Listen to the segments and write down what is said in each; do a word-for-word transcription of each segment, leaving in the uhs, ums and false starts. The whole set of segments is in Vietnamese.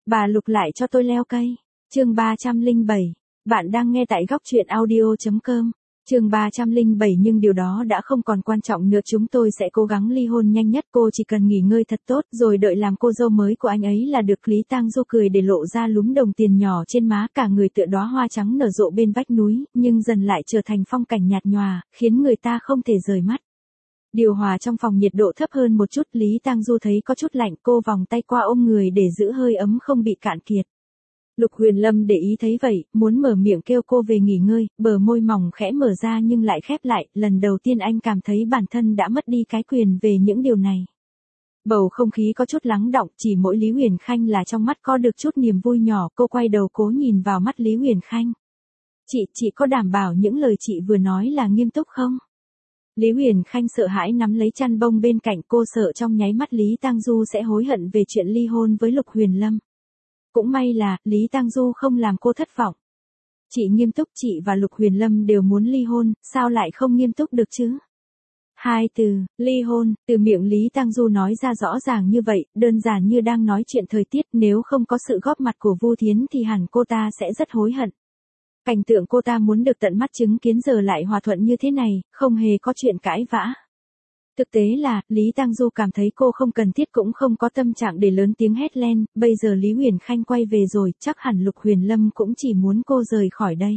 Bà Lục lại cho tôi leo cây. Chương ba trăm lẻ bảy. Bạn đang nghe tại góc truyện audio chấm com. Chương ba trăm lẻ bảy nhưng điều đó đã không còn quan trọng nữa, chúng tôi sẽ cố gắng ly hôn nhanh nhất, cô chỉ cần nghỉ ngơi thật tốt rồi đợi làm cô dâu mới của anh ấy là được. Lý Tang Du cười để lộ ra lúm đồng tiền nhỏ trên má, cả người tựa đóa hoa trắng nở rộ bên vách núi, nhưng dần lại trở thành phong cảnh nhạt nhòa, khiến người ta không thể rời mắt. Điều hòa trong phòng nhiệt độ thấp hơn một chút, Lý Tang Du thấy có chút lạnh, cô vòng tay qua ôm người để giữ hơi ấm không bị cạn kiệt. Lục Huyền Lâm để ý thấy vậy, muốn mở miệng kêu cô về nghỉ ngơi, bờ môi mỏng khẽ mở ra nhưng lại khép lại, lần đầu tiên anh cảm thấy bản thân đã mất đi cái quyền về những điều này. Bầu không khí có chút lắng đọng, chỉ mỗi Lý Huyền Khanh là trong mắt có được chút niềm vui nhỏ, cô quay đầu cố nhìn vào mắt Lý Huyền Khanh. Chị, chị có đảm bảo những lời chị vừa nói là nghiêm túc không? Lý Huyền Khanh sợ hãi nắm lấy chăn bông bên cạnh, cô sợ trong nháy mắt Lý Tang Du sẽ hối hận về chuyện ly hôn với Lục Huyền Lâm. Cũng may là, Lý Tang Du không làm cô thất vọng. Chị nghiêm túc, chị và Lục Huyền Lâm đều muốn ly hôn, sao lại không nghiêm túc được chứ? Hai từ, ly hôn, từ miệng Lý Tang Du nói ra rõ ràng như vậy, đơn giản như đang nói chuyện thời tiết, nếu không có sự góp mặt của Vu Thiến thì hẳn cô ta sẽ rất hối hận. Cảnh tượng cô ta muốn được tận mắt chứng kiến giờ lại hòa thuận như thế này, không hề có chuyện cãi vã. Thực tế là, Lý Tang Du cảm thấy cô không cần thiết cũng không có tâm trạng để lớn tiếng hét lên, bây giờ Lý Huyền Khanh quay về rồi, chắc hẳn Lục Huyền Lâm cũng chỉ muốn cô rời khỏi đây.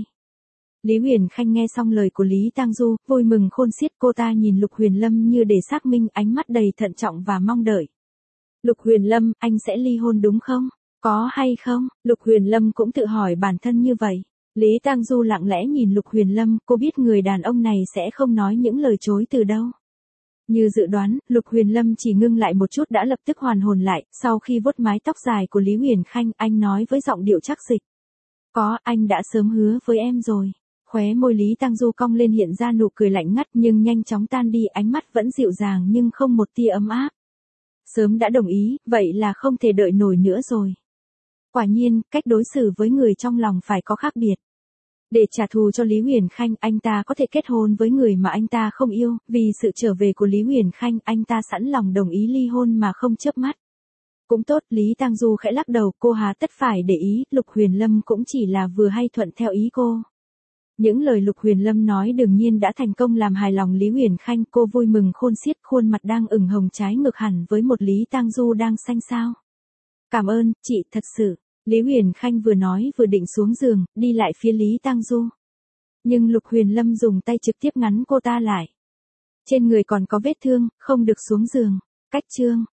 Lý Huyền Khanh nghe xong lời của Lý Tang Du, vui mừng khôn xiết, cô ta nhìn Lục Huyền Lâm như để xác minh, ánh mắt đầy thận trọng và mong đợi. Lục Huyền Lâm, anh sẽ ly hôn đúng không? Có hay không? Lục Huyền Lâm cũng tự hỏi bản thân như vậy. Lý Tang Du lặng lẽ nhìn Lục Huyền Lâm, cô biết người đàn ông này sẽ không nói những lời chối từ đâu. Như dự đoán, Lục Huyền Lâm chỉ ngưng lại một chút đã lập tức hoàn hồn lại, sau khi vuốt mái tóc dài của Lý Huyền Khanh, anh nói với giọng điệu chắc dịch. Có, anh đã sớm hứa với em rồi. Khóe môi Lý Tang Du cong lên hiện ra nụ cười lạnh ngắt nhưng nhanh chóng tan đi, ánh mắt vẫn dịu dàng nhưng không một tia ấm áp. Sớm đã đồng ý, vậy là không thể đợi nổi nữa rồi. Quả nhiên, cách đối xử với người trong lòng phải có khác biệt. Để trả thù cho Lý Huyền Khanh, anh ta có thể kết hôn với người mà anh ta không yêu, vì sự trở về của Lý Huyền Khanh, anh ta sẵn lòng đồng ý ly hôn mà không chớp mắt. Cũng tốt, Lý Tang Du khẽ lắc đầu, cô hà tất phải để ý, Lục Huyền Lâm cũng chỉ là vừa hay thuận theo ý cô. Những lời Lục Huyền Lâm nói đương nhiên đã thành công làm hài lòng Lý Huyền Khanh, cô vui mừng khôn xiết, khuôn mặt đang ửng hồng trái ngược hẳn với một Lý Tang Du đang xanh xao. Cảm ơn, chị, thật sự. Lý Huyền Khanh vừa nói vừa định xuống giường, đi lại phía Lý Tang Du. Nhưng Lục Huyền Lâm dùng tay trực tiếp ngắn cô ta lại. Trên người còn có vết thương, không được xuống giường. Cách chương,